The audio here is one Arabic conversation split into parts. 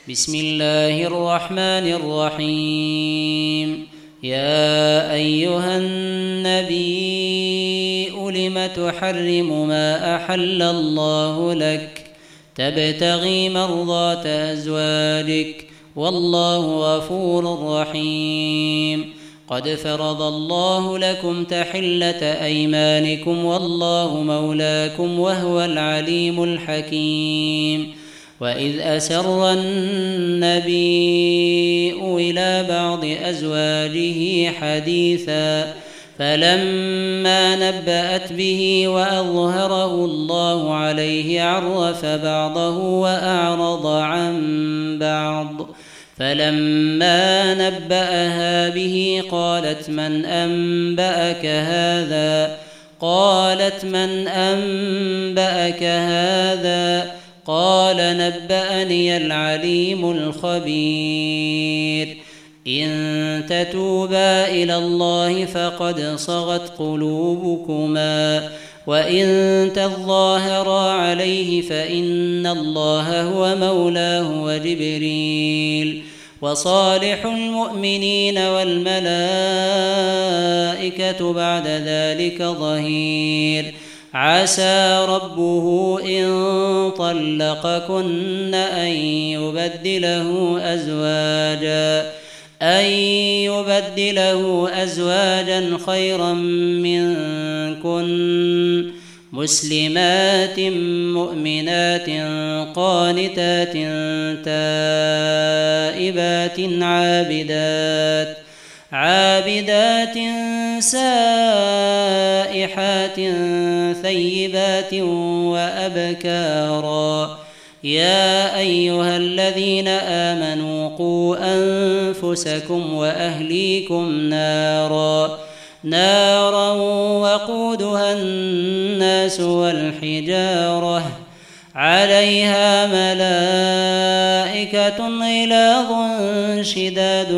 بسم الله الرحمن الرحيم. يا أيها النبي لم تحرم ما أحل الله لك تبتغي مرضات أزواجك والله غفور رحيم. قد فرض الله لكم تحلة أيمانكم والله مولاكم وهو العليم الحكيم. وإذ أسر النبي إلى بعض أزواجه حديثا فلما نبأت به وأظهره الله عليه عرف بعضه وأعرض عن بعض. فلما نبأها به قالت من أنبأك هذا؟ قالت من أنبأك هذا؟ قال نبأني العليم الخبير. إن تتوبا إلى الله فقد صغت قلوبكما وإن تظاهرا عليه فإن الله هو مولاه وجبريل وصالح المؤمنين والملائكة بعد ذلك ظهير. عسى ربه إن طلقكن أن يبدله أزواجا خيرا منكن مسلمات مؤمنات قانتات تائبات عابدات سائحات ثيبات وأبكارا. يا أيها الذين آمنوا قوا أنفسكم وأهليكم نارا وقودها الناس والحجارة عليها ملائكة غلاظ شداد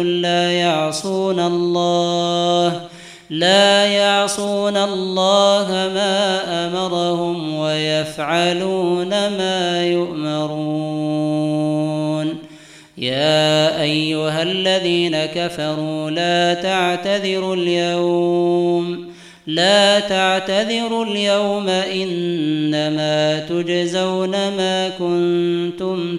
لا يعصون الله ما أمرهم ويفعلون ما يؤمرون. يا أيها الذين كفروا لا تعتذروا اليوم إنما تجزون ما كنتم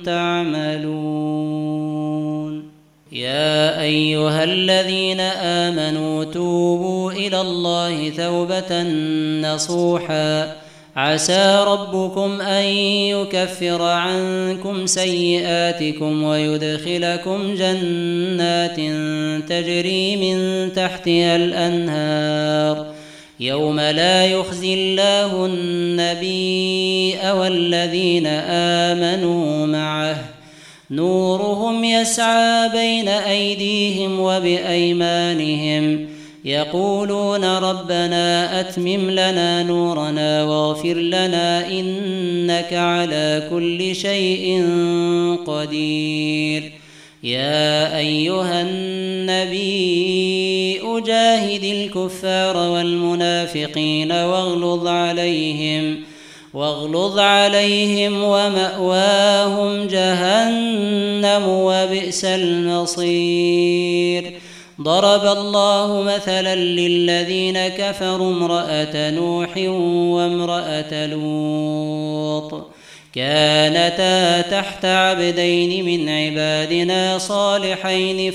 تعملون. يا أيها الذين آمنوا توبوا إلى الله توبة نصوحا عسى ربكم أن يكفر عنكم سيئاتكم ويدخلكم جنات تجري من تحتها الأنهار يوم لا يخزي الله النبي والذين آمنوا معه نورهم يسعى بين أيديهم وبأيمانهم يقولون ربنا أتمم لنا نورنا واغفر لنا إنك على كل شيء قدير. يا أيها النبي جاهد الكفار والمنافقين واغلظ عليهم ومأواهم جهنم وبئس المصير. ضرب الله مثلا للذين كفروا امرأة نوح وامرأة لوط كانتا تحت عبدين من عبادنا صالحين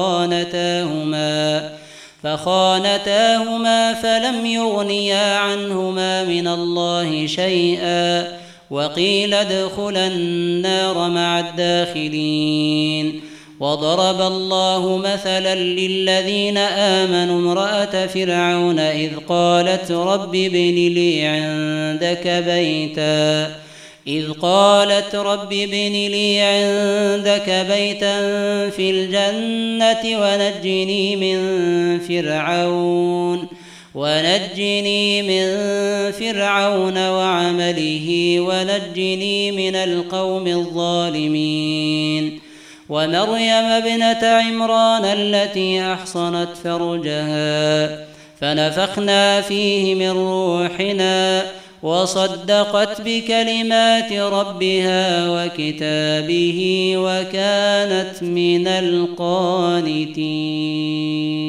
فخانتاهما فلم يغنيا عنهما من الله شيئا وقيل ادخلا النار مع الداخلين. وضرب الله مثلا للذين آمنوا امرأة فرعون إذ قالت رب ابن لي عندك بيتا في الجنة ونجني من فرعون وعمله ونجني من القوم الظالمين. ومريم ابنة عمران التي أحصنت فرجها فنفخنا فيه من روحنا وصدقت بكلمات ربها وكتابه وكانت من القانتين.